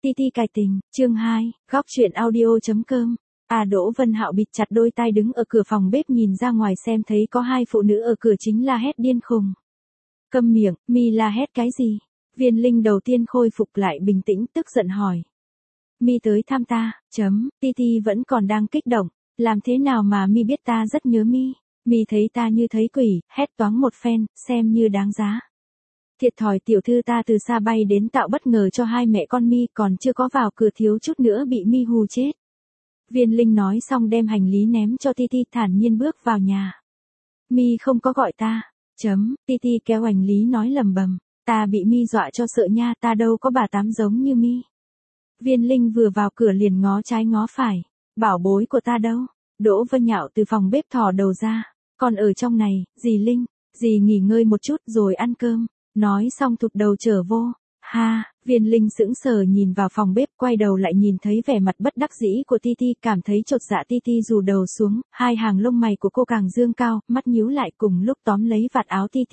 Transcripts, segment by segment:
Ti cài tình, chương 2, góc truyện audio.com. Đỗ Vân Hạo bịt chặt đôi tai đứng ở cửa phòng bếp nhìn ra ngoài xem thấy có hai phụ nữ ở cửa chính la hét điên khùng. Câm miệng, mi la hét cái gì? Viên Linh đầu tiên khôi phục lại bình tĩnh tức giận hỏi. Mi tới thăm ta, Ti vẫn còn đang kích động, làm thế nào mà mi biết ta rất nhớ mi? Mi thấy ta như thấy quỷ, hét toáng một phen, xem như đáng giá. Thiệt thòi tiểu thư ta từ xa bay đến tạo bất ngờ cho hai mẹ con mi còn chưa có vào cửa thiếu chút nữa bị mi hù chết. Viên Linh nói xong đem hành lý ném cho Ti thản nhiên bước vào nhà. Mi không có gọi ta, Ti kéo hành lý nói lầm bầm, ta bị mi dọa cho sợ nha, ta đâu có bà tám giống như mi. Viên Linh vừa vào cửa liền ngó trái ngó phải, bảo bối của ta đâu? Đỗ Vân Nhạo từ phòng bếp thò đầu ra, còn ở trong này, dì Linh, dì nghỉ ngơi một chút rồi ăn cơm. Nói xong thụt đầu trở vô. Viên Linh sững sờ nhìn vào phòng bếp, quay đầu lại nhìn thấy vẻ mặt bất đắc dĩ của Ti, cảm thấy chột dạ. Ti rủ đầu xuống, hai hàng lông mày của cô càng dương cao, mắt nhíu lại cùng lúc tóm lấy vạt áo Ti.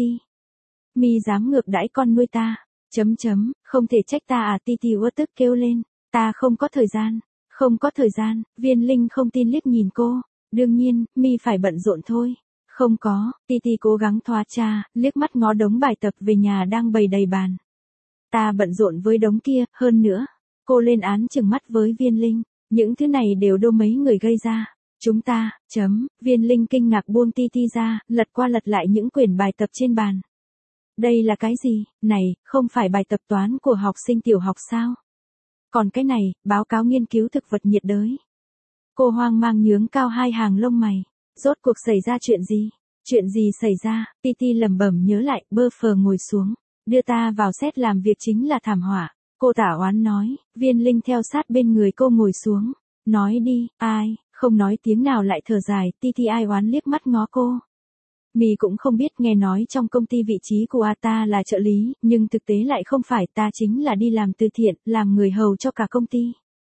Mi dám ngược đãi con nuôi ta, không thể trách ta à? Ti uất tức kêu lên, ta không có thời gian, Viên Linh không tin liếc nhìn cô, đương nhiên, Mi phải bận rộn thôi. Không có, Ti cố gắng thoá cha, liếc mắt ngó đống bài tập về nhà đang bày đầy bàn. Ta bận rộn với đống kia, hơn nữa. Cô lên án trừng mắt với Viên Linh, những thứ này đều do mấy người gây ra. Chúng ta, Viên Linh kinh ngạc buông Ti ra, lật qua lật lại những quyển bài tập trên bàn. Đây là cái gì? Này, không phải bài tập toán của học sinh tiểu học sao? Còn cái này, báo cáo nghiên cứu thực vật nhiệt đới. Cô hoang mang nhướng cao hai hàng lông mày. Rốt cuộc xảy ra chuyện gì? Chuyện gì xảy ra? Ti lẩm bẩm nhớ lại, bơ phờ ngồi xuống. Đưa ta vào xét làm việc chính là thảm họa. Cô tả oán nói, Viên Linh theo sát bên người cô ngồi xuống. Nói đi, ai? Không nói tiếng nào lại thở dài, Ti ai oán liếc mắt ngó cô. Mi cũng không biết, nghe nói trong công ty vị trí của ta là trợ lý, nhưng thực tế lại không phải, ta chính là đi làm từ thiện, làm người hầu cho cả công ty.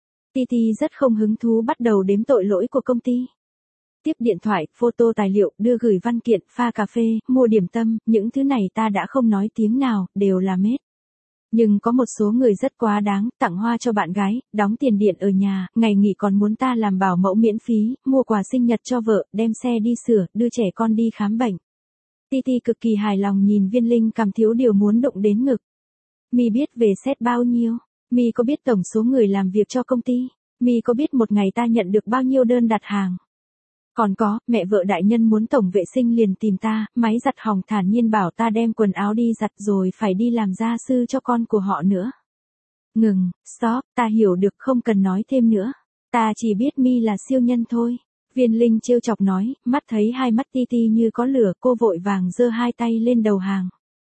Ti rất không hứng thú bắt đầu đếm tội lỗi của công ty. Tiếp điện thoại, photo tài liệu, đưa gửi văn kiện, pha cà phê, mua điểm tâm, những thứ này ta đã không nói tiếng nào, đều là mết. Nhưng có một số người rất quá đáng, tặng hoa cho bạn gái, đóng tiền điện ở nhà, ngày nghỉ còn muốn ta làm bảo mẫu miễn phí, mua quà sinh nhật cho vợ, đem xe đi sửa, đưa trẻ con đi khám bệnh. Ti cực kỳ hài lòng nhìn Viên Linh cảm thiếu điều muốn động đến ngực. Mi biết về xét bao nhiêu? Mi có biết tổng số người làm việc cho công ty? Mi có biết một ngày ta nhận được bao nhiêu đơn đặt hàng? Còn có, mẹ vợ đại nhân muốn tổng vệ sinh liền tìm ta, máy giặt hỏng thản nhiên bảo ta đem quần áo đi giặt rồi phải đi làm gia sư cho con của họ nữa. Ngừng, stop, ta hiểu được, không cần nói thêm nữa. Ta chỉ biết Mi là siêu nhân thôi. Viên Linh trêu chọc nói, mắt thấy hai mắt Ti như có lửa, cô vội vàng giơ hai tay lên đầu hàng.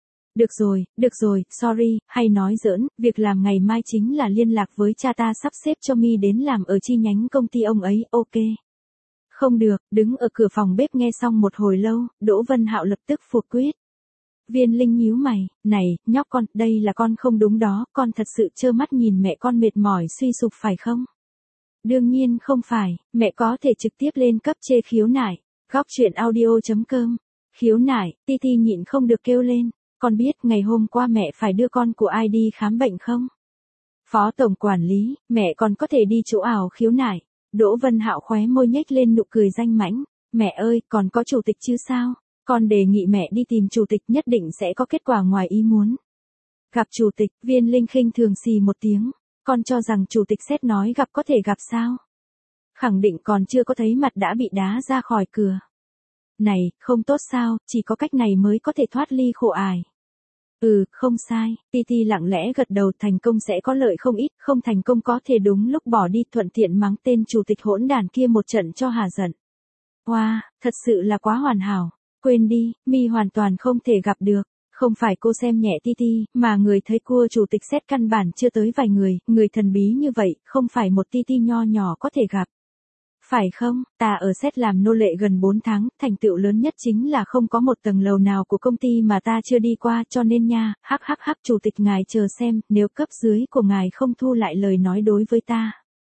Được rồi, sorry, hay nói giỡn, việc làm ngày mai chính là liên lạc với cha ta sắp xếp cho Mi đến làm ở chi nhánh công ty ông ấy, ok. Không được, đứng ở cửa phòng bếp nghe xong một hồi lâu, Đỗ Vân Hạo lập tức phủ quyết. Viên Linh nhíu mày, này, nhóc con, đây là con không đúng đó, con thật sự trơ mắt nhìn mẹ con mệt mỏi suy sụp phải không? Đương nhiên không phải, mẹ có thể trực tiếp lên cấp chê khiếu nại, góc truyện audio.com. Khiếu nại, Ti nhịn không được kêu lên, con biết ngày hôm qua mẹ phải đưa con của ai đi khám bệnh không? Phó tổng quản lý, mẹ còn có thể đi chỗ ảo khiếu nại. Đỗ Vân Hạo khóe môi nhếch lên nụ cười danh mãnh, mẹ ơi, còn có chủ tịch chứ sao? Con đề nghị mẹ đi tìm chủ tịch, nhất định sẽ có kết quả ngoài ý muốn. Gặp chủ tịch, Viên Linh khinh thường xì một tiếng, con cho rằng chủ tịch xét nói gặp có thể gặp sao? Khẳng định còn chưa có thấy mặt đã bị đá ra khỏi cửa. Này, không tốt sao, chỉ có cách này mới có thể thoát ly khổ ải. Không sai, Ti lặng lẽ gật đầu, thành công sẽ có lợi không ít, không thành công có thể đúng lúc bỏ đi, thuận tiện mắng tên chủ tịch hỗn đàn kia một trận cho hà giận. Wow, thật sự là quá hoàn hảo, quên đi, Mi hoàn toàn không thể gặp được, không phải cô xem nhẹ Ti, mà người thấy cua chủ tịch xét căn bản chưa tới vài người thần bí như vậy, không phải một Ti nho nhỏ có thể gặp. Phải không, ta ở xét làm nô lệ gần 4 tháng, thành tựu lớn nhất chính là không có một tầng lầu nào của công ty mà ta chưa đi qua, cho nên nha, chủ tịch ngài chờ xem, nếu cấp dưới của ngài không thu lại lời nói đối với ta.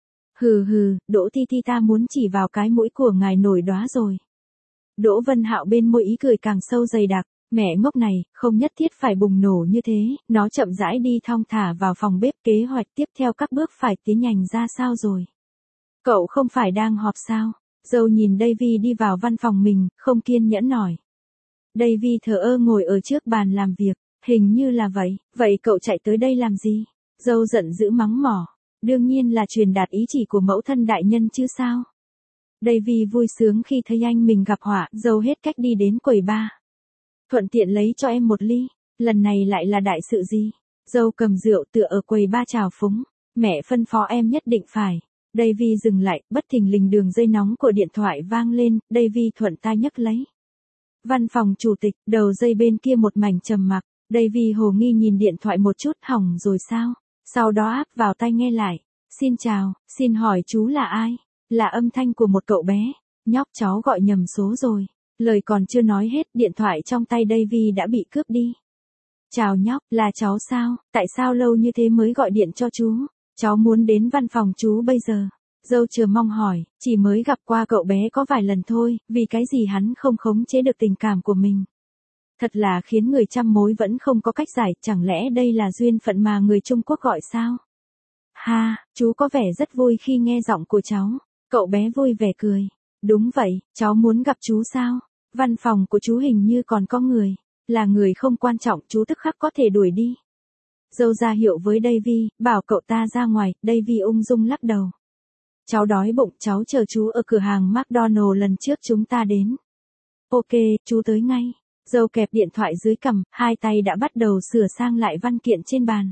Đỗ Ti ta muốn chỉ vào cái mũi của ngài nổi đóa rồi. Đỗ Vân Hạo bên môi ý cười càng sâu dày đặc, Mẹ ngốc này, không nhất thiết phải bùng nổ như thế, nó chậm rãi đi thong thả vào phòng bếp, kế hoạch tiếp theo các bước phải tiến hành ra sao rồi. Cậu không phải đang họp sao? Dâu nhìn Davy đi vào văn phòng mình, không kiên nhẫn hỏi. Davy thờ ơ ngồi ở trước bàn làm việc, hình như là vậy cậu chạy tới đây làm gì? Dâu giận dữ mắng mỏ, đương nhiên là truyền đạt ý chỉ của mẫu thân đại nhân chứ sao? Davy vui sướng khi thấy anh mình gặp họa, dâu hết cách đi đến quầy bar. Thuận tiện lấy cho em một ly, lần này lại là đại sự gì? Dâu cầm rượu tựa ở quầy bar chào phúng, mẹ phân phó em nhất định phải. Davy dừng lại, bất thình lình đường dây nóng của điện thoại vang lên, Davy thuận tai nhấc lấy. Văn phòng chủ tịch, đầu dây bên kia một mảnh trầm mặc, Davy hồ nghi nhìn điện thoại một chút, hỏng rồi sao? Sau đó áp vào tai nghe lại. Xin chào, xin hỏi chú là ai? Là âm thanh của một cậu bé. Nhóc, cháu gọi nhầm số rồi. Lời còn chưa nói hết, điện thoại trong tay Davy đã bị cướp đi. Chào nhóc, là cháu sao? Tại sao lâu như thế mới gọi điện cho chú? Cháu muốn đến văn phòng chú bây giờ. Dâu chờ mong hỏi, chỉ mới gặp qua cậu bé có vài lần thôi, vì cái gì hắn không khống chế được tình cảm của mình. Thật là khiến người trăm mối vẫn không có cách giải, chẳng lẽ đây là duyên phận mà người Trung Quốc gọi sao? Ha, chú có vẻ rất vui khi nghe giọng của cháu. Cậu bé vui vẻ cười. Đúng vậy, cháu muốn gặp chú sao? Văn phòng của chú hình như còn có người. Là người không quan trọng, chú tức khắc có thể đuổi đi. Dâu ra hiệu với Davy, bảo cậu ta ra ngoài, Davy ung dung lắc đầu. Cháu đói bụng, cháu chờ chú ở cửa hàng McDonald lần trước chúng ta đến. Ok, chú tới ngay. Dâu kẹp điện thoại dưới cằm, hai tay đã bắt đầu sửa sang lại văn kiện trên bàn.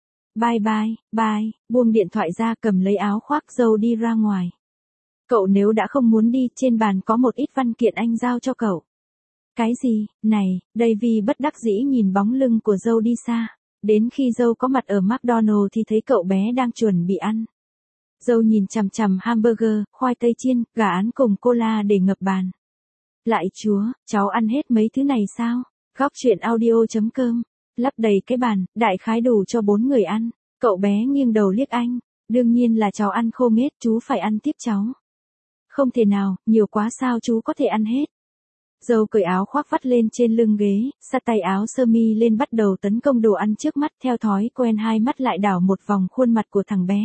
Bye, buông điện thoại ra, cầm lấy áo khoác, dâu đi ra ngoài. Cậu nếu đã không muốn đi, trên bàn có một ít văn kiện anh giao cho cậu. Cái gì, này, Davy bất đắc dĩ nhìn bóng lưng của dâu đi xa. Đến khi dâu có mặt ở McDonald thì thấy cậu bé đang chuẩn bị ăn. Dâu nhìn chằm chằm hamburger, khoai tây chiên, gà án cùng cola để ngập bàn. Lại chúa, cháu ăn hết mấy thứ này sao? Góc truyện audio.com. Lắp đầy cái bàn, đại khái đủ cho 4 người ăn. Cậu bé nghiêng đầu liếc anh. Đương nhiên là cháu ăn khô nghếch, chú phải ăn tiếp cháu. Không thể nào, nhiều quá sao chú có thể ăn hết. Dâu cởi áo khoác vắt lên trên lưng ghế, xách tay áo sơ mi lên bắt đầu tấn công đồ ăn trước mắt, theo thói quen hai mắt lại đảo một vòng khuôn mặt của thằng bé.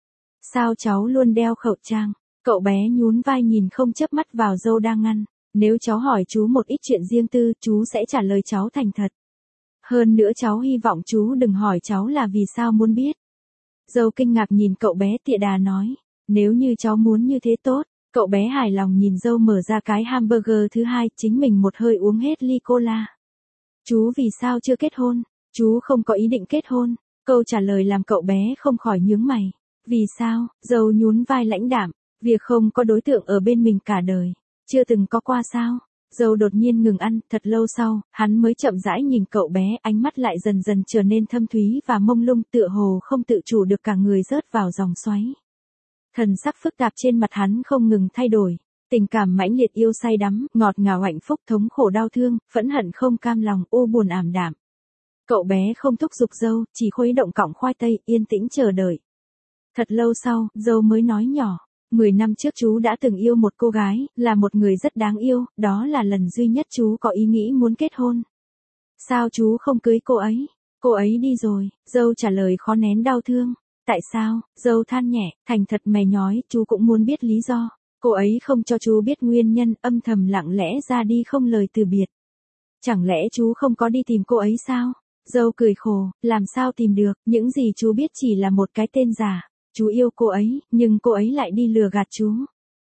Sao cháu luôn đeo khẩu trang? Cậu bé nhún vai nhìn không chớp mắt vào dâu đang ăn. Nếu cháu hỏi chú một ít chuyện riêng tư, chú sẽ trả lời cháu thành thật. Hơn nữa cháu hy vọng chú đừng hỏi cháu là vì sao muốn biết. Dâu kinh ngạc nhìn cậu bé tịa đà nói. Nếu như cháu muốn như thế tốt. Cậu bé hài lòng nhìn dâu mở ra cái hamburger thứ hai, chính mình một hơi uống hết ly cola. Chú vì sao chưa kết hôn? Chú không có ý định kết hôn. Câu trả lời làm cậu bé không khỏi nhướng mày. Vì sao? Dâu nhún vai lãnh đạm. Việc không có đối tượng ở bên mình cả đời. Chưa từng có qua sao? Dâu đột nhiên ngừng ăn, thật lâu sau, hắn mới chậm rãi nhìn cậu bé, ánh mắt lại dần dần trở nên thâm thúy và mông lung, tựa hồ không tự chủ được cả người rớt vào dòng xoáy. Thần sắc phức tạp trên mặt hắn không ngừng thay đổi, tình cảm mãnh liệt, yêu say đắm, ngọt ngào, hạnh phúc, thống khổ, đau thương, phẫn hận, không cam lòng, u buồn, ảm đạm. Cậu bé không thúc giục dâu, chỉ khuấy động cọng khoai tây, yên tĩnh chờ đợi. Thật lâu sau, dâu mới nói nhỏ. 10 năm trước chú đã từng yêu một cô gái, là một người rất đáng yêu, đó là lần duy nhất chú có ý nghĩ muốn kết hôn. Sao chú không cưới cô ấy? Cô ấy đi rồi, dâu trả lời khó nén đau thương. Tại sao? Dâu than nhẹ, thành thật mày nhói, chú cũng muốn biết lý do. Cô ấy không cho chú biết nguyên nhân, âm thầm lặng lẽ ra đi không lời từ biệt. Chẳng lẽ chú không có đi tìm cô ấy sao? Dâu cười khổ, làm sao tìm được, những gì chú biết chỉ là một cái tên giả. Chú yêu cô ấy, nhưng cô ấy lại đi lừa gạt chú.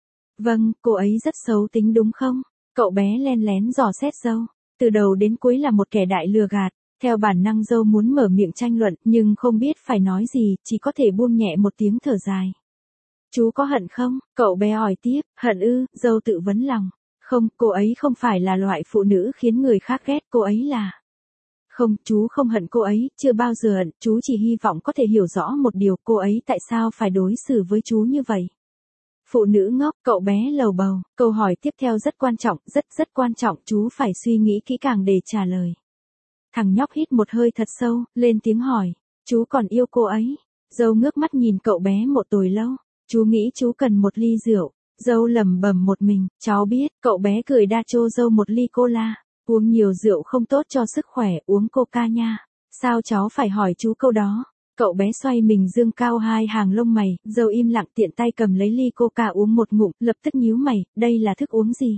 Vâng, cô ấy rất xấu tính đúng không? Cậu bé len lén dò xét dâu. Từ đầu đến cuối là một kẻ đại lừa gạt. Theo bản năng dâu muốn mở miệng tranh luận, nhưng không biết phải nói gì, chỉ có thể buông nhẹ một tiếng thở dài. Chú có hận không? Cậu bé hỏi tiếp, hận ư? Dâu tự vấn lòng. Không, cô ấy không phải là loại phụ nữ khiến người khác ghét, cô ấy là... Không, chú không hận cô ấy, chưa bao giờ hận, chú chỉ hy vọng có thể hiểu rõ một điều, cô ấy tại sao phải đối xử với chú như vậy. Phụ nữ ngốc, cậu bé lầu bầu, câu hỏi tiếp theo rất quan trọng, rất quan trọng, chú phải suy nghĩ kỹ càng để trả lời. Thằng nhóc hít một hơi thật sâu, lên tiếng hỏi, chú còn yêu cô ấy? Dâu ngước mắt nhìn cậu bé một hồi lâu, chú nghĩ chú cần một ly rượu. Dâu lẩm bẩm một mình, cháu biết, cậu bé cười đa chô dâu một ly cola. Uống nhiều rượu không tốt cho sức khỏe, uống coca nha. Sao cháu phải hỏi chú câu đó? Cậu bé xoay mình dương cao hai hàng lông mày, dâu im lặng tiện tay cầm lấy ly coca uống một ngụm, lập tức nhíu mày, đây là thức uống gì?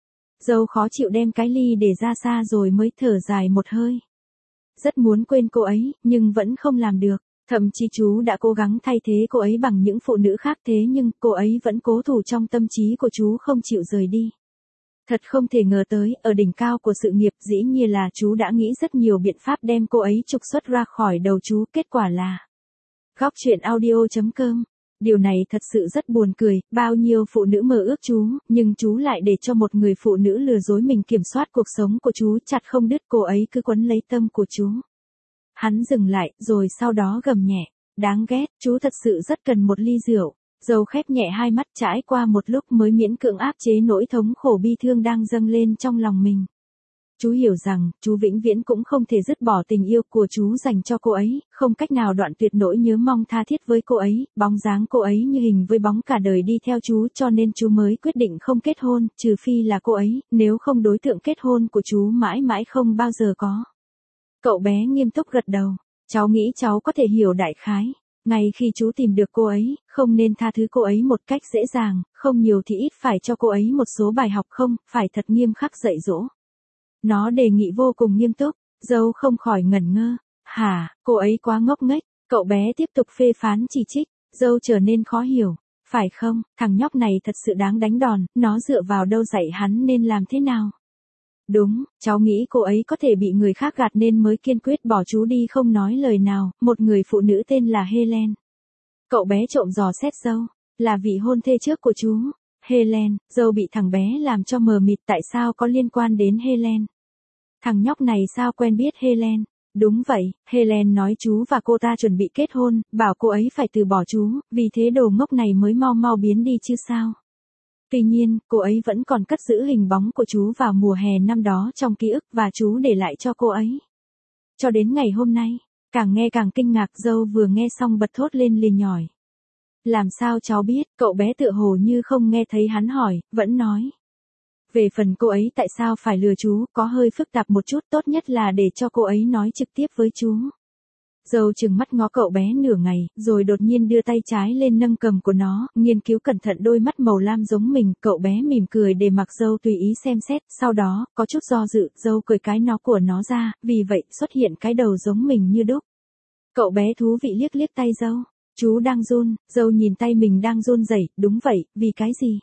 Dâu khó chịu đem cái ly để ra xa rồi mới thở dài một hơi. Rất muốn quên cô ấy, nhưng vẫn không làm được. Thậm chí chú đã cố gắng thay thế cô ấy bằng những phụ nữ khác thế nhưng cô ấy vẫn cố thủ trong tâm trí của chú không chịu rời đi. Thật không thể ngờ tới, ở đỉnh cao của sự nghiệp dĩ nhiên là chú đã nghĩ rất nhiều biện pháp đem cô ấy trục xuất ra khỏi đầu chú, kết quả là Góc truyện audio.com. Điều này thật sự rất buồn cười, bao nhiêu phụ nữ mơ ước chú, nhưng chú lại để cho một người phụ nữ lừa dối mình kiểm soát cuộc sống của chú chặt không đứt, cô ấy cứ quấn lấy tâm của chú. Hắn dừng lại, rồi sau đó gầm nhẹ, đáng ghét, chú thật sự rất cần một ly rượu. Dâu khép nhẹ hai mắt, trải qua một lúc mới miễn cưỡng áp chế nỗi thống khổ bi thương đang dâng lên trong lòng mình. Chú hiểu rằng, chú vĩnh viễn cũng không thể dứt bỏ tình yêu của chú dành cho cô ấy, không cách nào đoạn tuyệt nỗi nhớ mong tha thiết với cô ấy, bóng dáng cô ấy như hình với bóng cả đời đi theo chú, cho nên chú mới quyết định không kết hôn, trừ phi là cô ấy, nếu không đối tượng kết hôn của chú mãi mãi không bao giờ có. Cậu bé nghiêm túc gật đầu, cháu nghĩ cháu có thể hiểu đại khái. Ngay khi chú tìm được cô ấy, không nên tha thứ cô ấy một cách dễ dàng, không nhiều thì ít phải cho cô ấy một số bài học, không, phải thật nghiêm khắc dạy dỗ. Nó đề nghị vô cùng nghiêm túc, dâu không khỏi ngẩn ngơ. Hả, cô ấy quá ngốc nghếch, cậu bé tiếp tục phê phán chỉ trích, dâu trở nên khó hiểu. Phải không, thằng nhóc này thật sự đáng đánh đòn, nó dựa vào đâu dạy hắn nên làm thế nào? Đúng, cháu nghĩ cô ấy có thể bị người khác gạt nên mới kiên quyết bỏ chú đi không nói lời nào, một người phụ nữ tên là Helen. Cậu bé trộm dò xét dâu, là vị hôn thê trước của chú. Helen, dâu bị thằng bé làm cho mờ mịt, tại sao có liên quan đến Helen? Thằng nhóc này sao quen biết Helen? Đúng vậy, Helen nói chú và cô ta chuẩn bị kết hôn, bảo cô ấy phải từ bỏ chú, vì thế đồ ngốc này mới mau mau biến đi chứ sao? Tuy nhiên, cô ấy vẫn còn cất giữ hình bóng của chú vào mùa hè năm đó trong ký ức và chú để lại cho cô ấy. Cho đến ngày hôm nay, càng nghe càng kinh ngạc, dâu vừa nghe xong bật thốt lên liền nhỏi. Làm sao cháu biết? Cậu bé tựa hồ như không nghe thấy hắn hỏi, vẫn nói. Về phần cô ấy tại sao phải lừa chú, có hơi phức tạp một chút, tốt nhất là để cho cô ấy nói trực tiếp với chú. Dâu trừng mắt ngó cậu bé nửa ngày, rồi đột nhiên đưa tay trái lên nâng cầm của nó, nghiên cứu cẩn thận đôi mắt màu lam giống mình, cậu bé mỉm cười để mặc dâu tùy ý xem xét, sau đó, có chút do dự, dâu cởi cái nó của nó ra, vì vậy xuất hiện cái đầu giống mình như đúc. Cậu bé thú vị liếc liếc tay dâu, chú đang run, dâu nhìn tay mình đang run rẩy, đúng vậy, vì cái gì?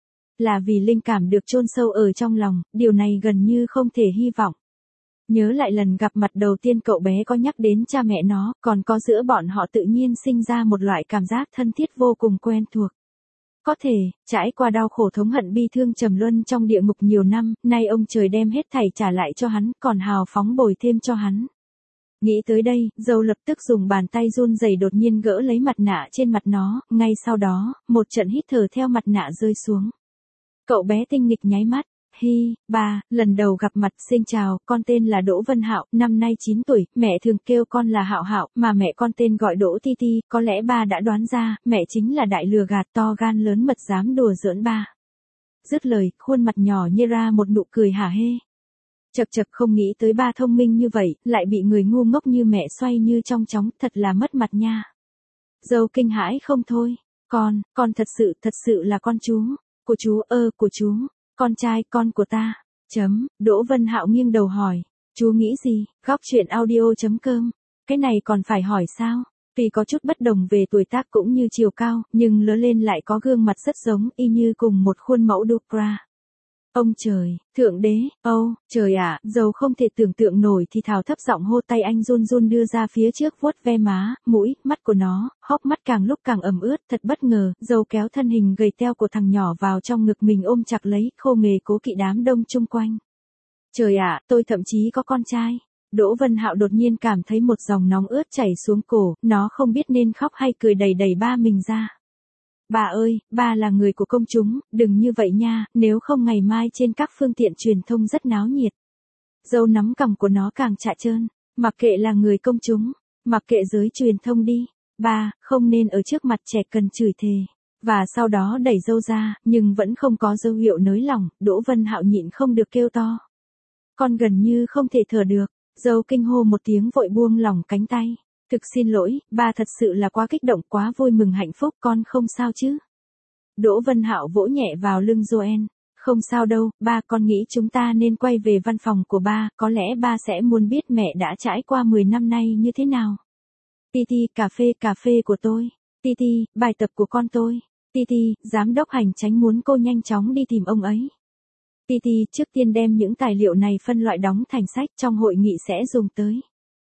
Là vì linh cảm được chôn sâu ở trong lòng, điều này gần như không thể hy vọng. Nhớ lại lần gặp mặt đầu tiên cậu bé có nhắc đến cha mẹ nó, còn có giữa bọn họ tự nhiên sinh ra một loại cảm giác thân thiết vô cùng quen thuộc. Có thể, trải qua đau khổ thống hận bi thương trầm luân trong địa ngục nhiều năm, nay ông trời đem hết thảy trả lại cho hắn, còn hào phóng bồi thêm cho hắn. Nghĩ tới đây, dâu lập tức dùng bàn tay run rẩy đột nhiên gỡ lấy mặt nạ trên mặt nó, ngay sau đó, một trận hít thở theo mặt nạ rơi xuống. Cậu bé tinh nghịch nháy mắt. Hi, ba, lần đầu gặp mặt, xin chào, con tên là Đỗ Vân Hạo, năm nay 9 tuổi, mẹ thường kêu con là Hạo Hạo, mà mẹ con tên gọi Đỗ Ti Ti, có lẽ ba đã đoán ra, mẹ chính là đại lừa gạt to gan lớn mật dám đùa giỡn ba. Dứt lời, khuôn mặt nhỏ nhê ra một nụ cười hả hê. Chật chật, không nghĩ tới ba thông minh như vậy, lại bị người ngu ngốc như mẹ xoay như trong chóng, thật là mất mặt nha. Dâu kinh hãi không thôi, con thật sự là con chú, của chú, của chú. Con trai, con của ta. Đỗ Vân Hạo nghiêng đầu hỏi. Chú nghĩ gì? Góc truyện audio.com. Cái này còn phải hỏi sao? Tuy có chút bất đồng về tuổi tác cũng như chiều cao, nhưng lớn lên lại có gương mặt rất giống, y như cùng một khuôn mẫu Dupra. Ông trời, thượng đế, trời ạ, dâu không thể tưởng tượng nổi thì thào thấp giọng hô, tay anh run run đưa ra phía trước vuốt ve má, mũi, mắt của nó, hốc mắt càng lúc càng ẩm ướt, thật bất ngờ, dâu kéo thân hình gầy teo của thằng nhỏ vào trong ngực mình ôm chặt lấy, khô nghề cố kỵ đám đông chung quanh. Trời ạ, tôi thậm chí có con trai. Đỗ Vân Hạo đột nhiên cảm thấy một dòng nóng ướt chảy xuống cổ, nó không biết nên khóc hay cười, đẩy đẩy ba mình ra. Bà ơi, ba là người của công chúng, đừng như vậy nha, nếu không ngày mai trên các phương tiện truyền thông rất náo nhiệt. Dâu nắm cằm của nó càng chạ trơn, mặc kệ là người công chúng, mặc kệ giới truyền thông đi, ba, không nên ở trước mặt trẻ cần chửi thề. Và sau đó đẩy dâu ra, nhưng vẫn không có dấu hiệu nới lỏng, Đỗ Vân Hạo nhịn không được kêu to. Con gần như không thể thở được. Dâu kinh hô một tiếng vội buông lỏng cánh tay. Thực xin lỗi, ba thật sự là quá kích động, quá vui mừng hạnh phúc, con không sao chứ? Đỗ Vân Hạo vỗ nhẹ vào lưng Joanne. Không sao đâu, ba, con nghĩ chúng ta nên quay về văn phòng của ba, có lẽ ba sẽ muốn biết mẹ đã trải qua 10 năm nay như thế nào. Titi, cà phê của tôi. Titi, bài tập của con tôi. Titi, giám đốc hành chánh muốn cô nhanh chóng đi tìm ông ấy. Titi, trước tiên đem những tài liệu này phân loại đóng thành sách, trong hội nghị sẽ dùng tới.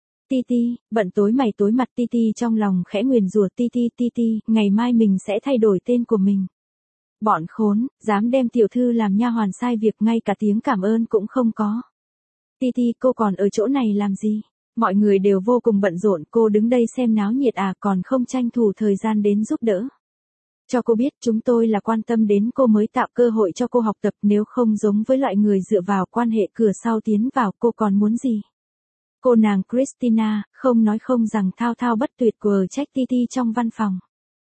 Titi, bận tối mày tối mặt. Titi trong lòng khẽ nguyền rủa. Titi, ngày mai mình sẽ thay đổi tên của mình. Bọn khốn, dám đem tiểu thư làm nha hoàn sai việc, ngay cả tiếng cảm ơn cũng không có. Titi, cô còn ở chỗ này làm gì? Mọi người đều vô cùng bận rộn, cô đứng đây xem náo nhiệt à, còn không tranh thủ thời gian đến giúp đỡ. Cho cô biết chúng tôi là quan tâm đến cô mới tạo cơ hội cho cô học tập, nếu không giống với loại người dựa vào quan hệ cửa sau tiến vào, cô còn muốn gì? Cô nàng Christina, không nói không rằng, thao thao bất tuyệt quờ trách Titi trong văn phòng.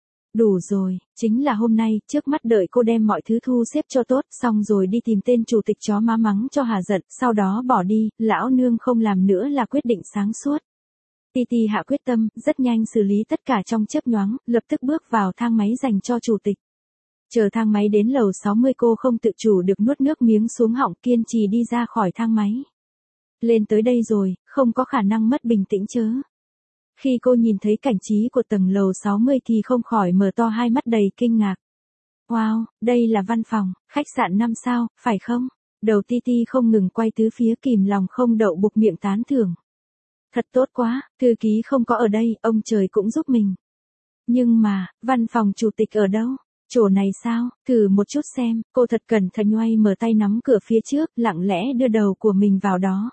Đủ rồi, chính là hôm nay, trước mắt đợi cô đem mọi thứ thu xếp cho tốt, xong rồi đi tìm tên chủ tịch chó má mắng cho hà giận, sau đó bỏ đi, lão nương không làm nữa là quyết định sáng suốt. Titi hạ quyết tâm, rất nhanh xử lý tất cả trong chớp nhoáng, lập tức bước vào thang máy dành cho chủ tịch. Chờ thang máy đến lầu 60 cô không tự chủ được nuốt nước miếng xuống họng, kiên trì đi ra khỏi thang máy. Lên tới đây rồi, không có khả năng mất bình tĩnh chớ. Khi cô nhìn thấy cảnh trí của tầng lầu 60 thì không khỏi mở to hai mắt đầy kinh ngạc. Wow, đây là văn phòng, khách sạn 5 sao, phải không? Đầu Titi không ngừng quay tứ phía, kìm lòng không đậu buộc miệng tán thưởng. Thật tốt quá, thư ký không có ở đây, ông trời cũng giúp mình. Nhưng mà, văn phòng chủ tịch ở đâu? Chỗ này sao? Thử một chút xem, cô thật cẩn thận nhoay mở tay nắm cửa phía trước, lặng lẽ đưa đầu của mình vào đó.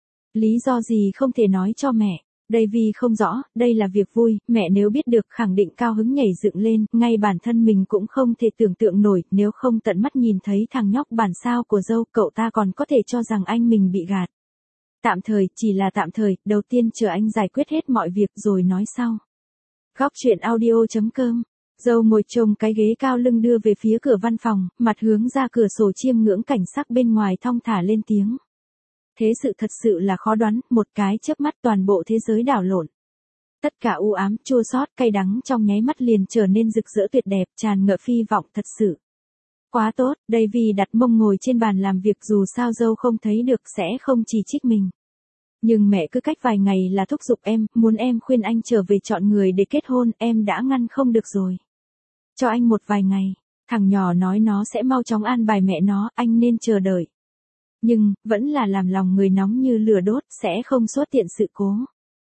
Lý do gì không thể nói cho mẹ? Davy không rõ, đây là việc vui, mẹ nếu biết được khẳng định cao hứng nhảy dựng lên, ngay bản thân mình cũng không thể tưởng tượng nổi, nếu không tận mắt nhìn thấy thằng nhóc bản sao của dâu, cậu ta còn có thể cho rằng anh mình bị gạt. Tạm thời, chỉ là tạm thời, đầu tiên chờ anh giải quyết hết mọi việc rồi nói sau. Góc truyện audio.com. Dâu ngồi chồng cái ghế cao lưng đưa về phía cửa văn phòng, mặt hướng ra cửa sổ chiêm ngưỡng cảnh sắc bên ngoài, thong thả lên tiếng. Thế sự thật sự là khó đoán, một cái chớp mắt toàn bộ thế giới đảo lộn. Tất cả u ám, chua xót, cay đắng trong nháy mắt liền trở nên rực rỡ tuyệt đẹp, tràn ngập hy vọng thật sự. Quá tốt, Davy đặt mông ngồi trên bàn làm việc, dù sao dâu không thấy được sẽ không chỉ trích mình. Nhưng mẹ cứ cách vài ngày là thúc giục em, muốn em khuyên anh trở về chọn người để kết hôn, em đã ngăn không được rồi. Cho anh một vài ngày, thằng nhỏ nói nó sẽ mau chóng an bài mẹ nó, anh nên chờ đợi. Nhưng, vẫn là làm lòng người nóng như lửa đốt, sẽ không xuất hiện sự cố.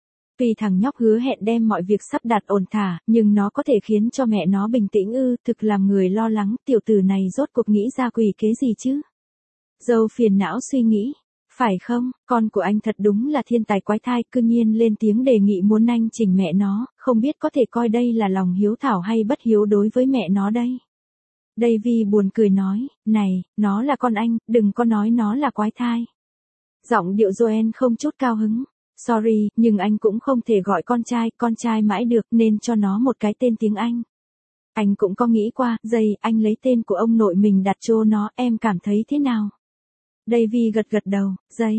Vì thằng nhóc hứa hẹn đem mọi việc sắp đặt ổn thỏa, nhưng nó có thể khiến cho mẹ nó bình tĩnh ư, thực làm người lo lắng, tiểu tử này rốt cuộc nghĩ ra quỷ kế gì chứ? Dâu phiền não suy nghĩ, phải không, con của anh thật đúng là thiên tài quái thai, cư nhiên lên tiếng đề nghị muốn anh chỉnh mẹ nó, không biết có thể coi đây là lòng hiếu thảo hay bất hiếu đối với mẹ nó đây. Davy buồn cười nói, này, nó là con anh, đừng có nói nó là quái thai. Giọng điệu Joanne không chút cao hứng. Sorry, nhưng anh cũng không thể gọi con trai mãi được, nên cho nó một cái tên tiếng Anh. Anh cũng có nghĩ qua, anh lấy tên của ông nội mình đặt cho nó, em cảm thấy thế nào? Davy gật gật đầu,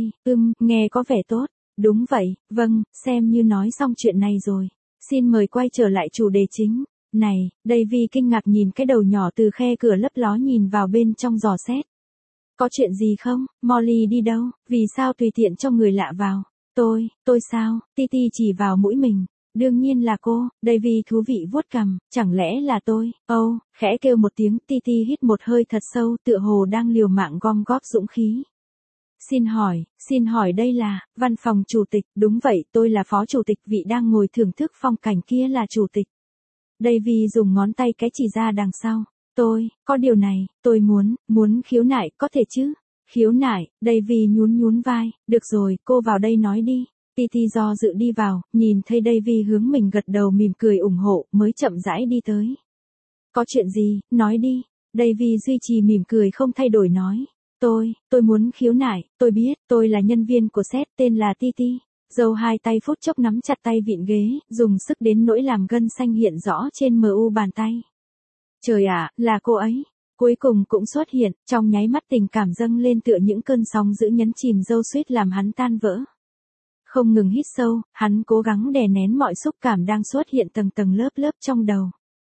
nghe có vẻ tốt. Đúng vậy, vâng, xem như nói xong chuyện này rồi. Xin mời quay trở lại chủ đề chính. Này, Davy kinh ngạc nhìn cái đầu nhỏ từ khe cửa lấp ló nhìn vào bên trong dò xét. Có chuyện gì không? Molly đi đâu? Vì sao tùy tiện cho người lạ vào? Tôi sao? Titi chỉ vào mũi mình. Đương nhiên là cô, Davy thú vị vuốt cằm, chẳng lẽ là tôi? Khẽ kêu một tiếng, Titi hít một hơi thật sâu, tựa hồ đang liều mạng gom góp dũng khí. Xin hỏi đây là, văn phòng chủ tịch, đúng vậy, tôi là phó chủ tịch, vị đang ngồi thưởng thức phong cảnh kia là chủ tịch. Davy dùng ngón tay cái chỉ ra đằng sau. Có điều này, tôi muốn khiếu nại, có thể chứ? Khiếu nại, Davy nhún vai, được rồi, cô vào đây nói đi. Titi do dự đi vào, nhìn thấy Davy hướng mình gật đầu mỉm cười ủng hộ, mới chậm rãi đi tới. Có chuyện gì, nói đi. Davy duy trì mỉm cười không thay đổi nói. Tôi muốn khiếu nại, tôi biết, tôi là nhân viên của sếp, tên là Titi. Dâu hai tay phút chốc nắm chặt tay vịn ghế, dùng sức đến nỗi làm gân xanh hiện rõ trên mu bàn tay. Trời ạ, là cô ấy. Cuối cùng cũng xuất hiện, trong nháy mắt tình cảm dâng lên tựa những cơn sóng dữ nhấn chìm dâu suýt làm hắn tan vỡ. Không ngừng hít sâu, hắn cố gắng đè nén mọi xúc cảm đang xuất hiện tầng tầng lớp lớp trong đầu.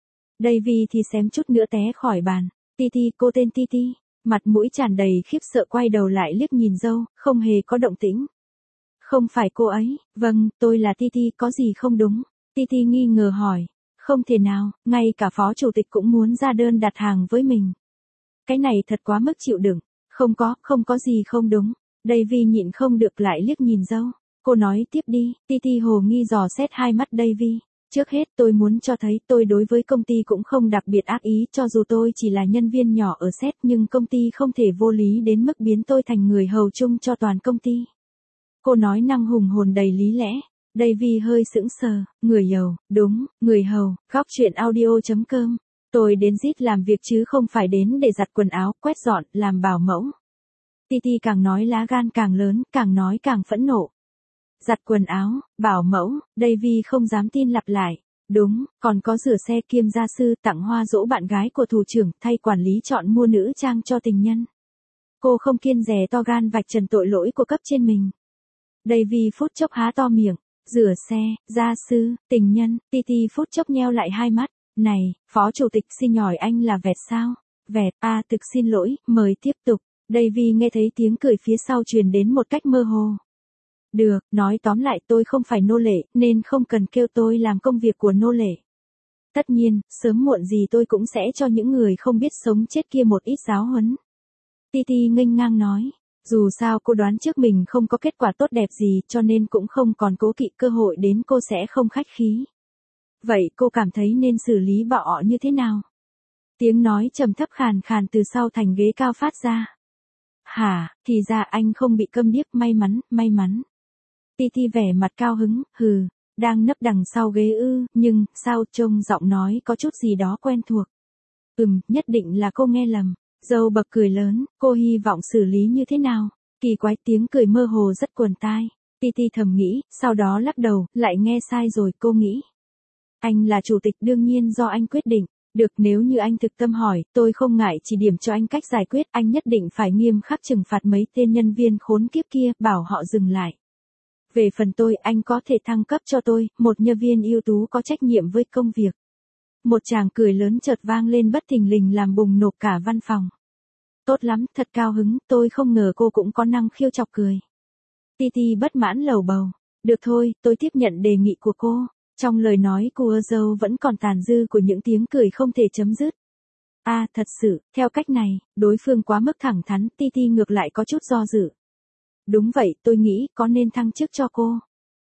Davy thì xém chút nữa té khỏi bàn. Titi, cô tên Titi, mặt mũi tràn đầy khiếp sợ quay đầu lại liếc nhìn dâu, không hề có động tĩnh. Không phải cô ấy, vâng, tôi là Titi, có gì không đúng? Titi nghi ngờ hỏi. Không thể nào, ngay cả phó chủ tịch cũng muốn ra đơn đặt hàng với mình. Cái này thật quá mức chịu đựng. Không có gì không đúng. Davy nhịn không được lại liếc nhìn dâu. Cô nói tiếp đi, Titi hồ nghi dò xét hai mắt Davy. Trước hết tôi muốn cho thấy tôi đối với công ty cũng không đặc biệt ác ý, cho dù tôi chỉ là nhân viên nhỏ ở set nhưng công ty không thể vô lý đến mức biến tôi thành người hầu chung cho toàn công ty. Cô nói năng hùng hồn đầy lý lẽ. Davy hơi sững sờ, người hầu, đúng, người hầu, góc chuyện audio.com. Tôi đến Zit làm việc chứ không phải đến để giặt quần áo, quét dọn, làm bảo mẫu. Titi càng nói lá gan càng lớn, càng nói càng phẫn nộ. Giặt quần áo, bảo mẫu, Davy không dám tin lặp lại. Đúng, còn có rửa xe kiêm gia sư, tặng hoa dỗ bạn gái của thủ trưởng, thay quản lý chọn mua nữ trang cho tình nhân. Cô không kiêng dè to gan vạch trần tội lỗi của cấp trên mình. Davy phút chốc há to miệng. Rửa xe, gia sư, tình nhân, Titi phút chốc nheo lại hai mắt. Này, phó chủ tịch xin nhỏi anh là Vẹt sao? Vẹt, thực xin lỗi, mời tiếp tục. Davy nghe thấy tiếng cười phía sau truyền đến một cách mơ hồ. Được, nói tóm lại tôi không phải nô lệ, nên không cần kêu tôi làm công việc của nô lệ. Tất nhiên, sớm muộn gì tôi cũng sẽ cho những người không biết sống chết kia một ít giáo huấn. Titi nghênh ngang nói. Dù sao cô đoán trước mình không có kết quả tốt đẹp gì cho nên cũng không còn cố kỵ cơ hội đến cô sẽ không khách khí. Vậy cô cảm thấy nên xử lý bọ như thế nào? Tiếng nói trầm thấp khàn khàn từ sau thành ghế cao phát ra. Hả, thì ra anh không bị câm điếc, may mắn. Titi vẻ mặt cao hứng, đang nấp đằng sau ghế ư, nhưng, sao trông giọng nói có chút gì đó quen thuộc. Nhất định là cô nghe lầm. Dâu bật cười lớn, cô hy vọng xử lý như thế nào? Kỳ quái tiếng cười mơ hồ rất quần tai. Titi thầm nghĩ, sau đó lắc đầu, lại nghe sai rồi, cô nghĩ. Anh là chủ tịch đương nhiên do anh quyết định. Được, nếu như anh thực tâm hỏi, tôi không ngại chỉ điểm cho anh cách giải quyết, anh nhất định phải nghiêm khắc trừng phạt mấy tên nhân viên khốn kiếp kia, bảo họ dừng lại. Về phần tôi, anh có thể thăng cấp cho tôi, một nhân viên ưu tú có trách nhiệm với công việc. Một tràng cười lớn chợt vang lên bất thình lình làm bùng nổ cả văn phòng. Tốt lắm, thật cao hứng, tôi không ngờ cô cũng có năng khiêu chọc cười. Titi bất mãn lầu bầu. Được thôi, tôi tiếp nhận đề nghị của cô. Trong lời nói của dâu vẫn còn tàn dư của những tiếng cười không thể chấm dứt. Thật sự, theo cách này, đối phương quá mức thẳng thắn, Titi ngược lại có chút do dự. Đúng vậy, tôi nghĩ có nên thăng chức cho cô.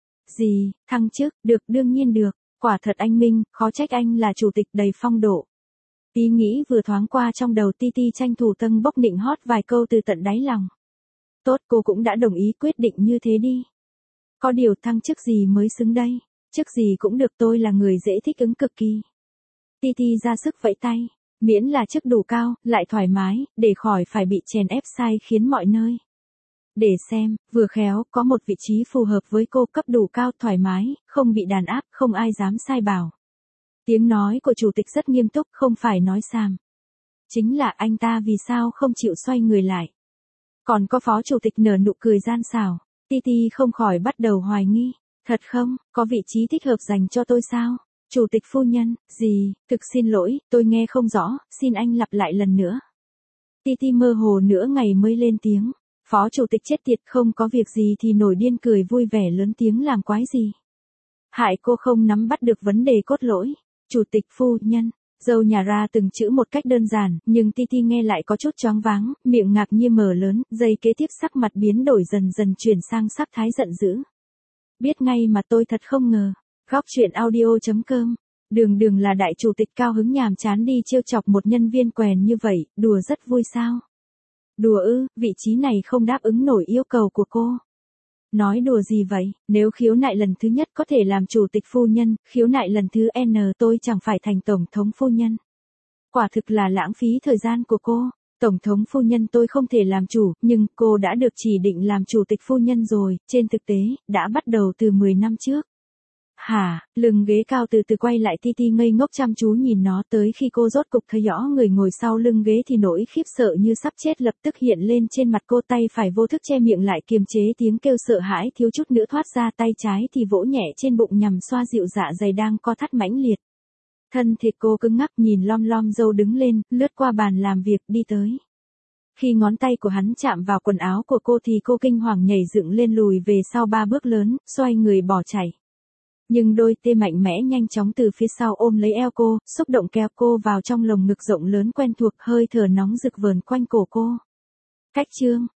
Gì, thăng chức, được, đương nhiên được. Quả thật anh minh, khó trách anh là chủ tịch đầy phong độ. Ý nghĩ vừa thoáng qua trong đầu Titi tranh thủ tâng bốc nịnh hót vài câu từ tận đáy lòng. Tốt, cô cũng đã đồng ý quyết định như thế đi. Có điều thăng chức gì mới xứng đây, chức gì cũng được, tôi là người dễ thích ứng cực kỳ. Titi ra sức vẫy tay, miễn là chức đủ cao, lại thoải mái, để khỏi phải bị chèn ép sai khiến mọi nơi. Để xem, vừa khéo, có một vị trí phù hợp với cô, cấp đủ cao, thoải mái, không bị đàn áp, không ai dám sai bảo. Tiếng nói của chủ tịch rất nghiêm túc, không phải nói xàm. Chính là anh ta vì sao không chịu xoay người lại. Còn có phó chủ tịch nở nụ cười gian xảo. Titi không khỏi bắt đầu hoài nghi. Thật không, có vị trí thích hợp dành cho tôi sao? Chủ tịch phu nhân, gì, thực xin lỗi, tôi nghe không rõ, xin anh lặp lại lần nữa. Titi mơ hồ nửa ngày mới lên tiếng. Phó chủ tịch chết tiệt, không có việc gì thì nổi điên cười vui vẻ lớn tiếng làm quái gì. Hại cô không nắm bắt được vấn đề cốt lõi. Chủ tịch phu nhân, dâu nhà ra từng chữ một cách đơn giản, nhưng Titi nghe lại có chút choáng váng, miệng ngạc nhiên mở lớn, giây kế tiếp sắc mặt biến đổi dần dần chuyển sang sắc thái giận dữ. Biết ngay mà tôi thật không ngờ. Góc chuyện audio.com. Đường là đại chủ tịch cao hứng nhàm chán đi trêu chọc một nhân viên quèn như vậy, đùa rất vui sao? Đùa ư, vị trí này không đáp ứng nổi yêu cầu của cô. Nói đùa gì vậy, nếu khiếu nại lần thứ nhất có thể làm chủ tịch phu nhân, khiếu nại lần thứ N tôi chẳng phải thành tổng thống phu nhân. Quả thực là lãng phí thời gian của cô. Tổng thống phu nhân tôi không thể làm chủ, nhưng cô đã được chỉ định làm chủ tịch phu nhân rồi, trên thực tế, đã bắt đầu từ 10 năm trước. Hả, lưng ghế cao từ từ quay lại Ti Ti ngây ngốc chăm chú nhìn nó, tới khi cô rốt cục thấy rõ người ngồi sau lưng ghế thì nỗi khiếp sợ như sắp chết lập tức hiện lên trên mặt cô, tay phải vô thức che miệng lại kiềm chế tiếng kêu sợ hãi thiếu chút nữa thoát ra, tay trái thì vỗ nhẹ trên bụng nhằm xoa dịu dạ dày đang co thắt mãnh liệt. Thân thịt cô cứng ngắc, nhìn lom lom dâu đứng lên, lướt qua bàn làm việc đi tới. Khi ngón tay của hắn chạm vào quần áo của cô thì cô kinh hoàng nhảy dựng lên, lùi về sau 3 bước lớn, xoay người bỏ chạy. Nhưng đôi tê mạnh mẽ nhanh chóng từ phía sau ôm lấy eo cô, xúc động kéo cô vào trong lồng ngực rộng lớn quen thuộc, hơi thở nóng rực vờn quanh cổ cô. Cách chương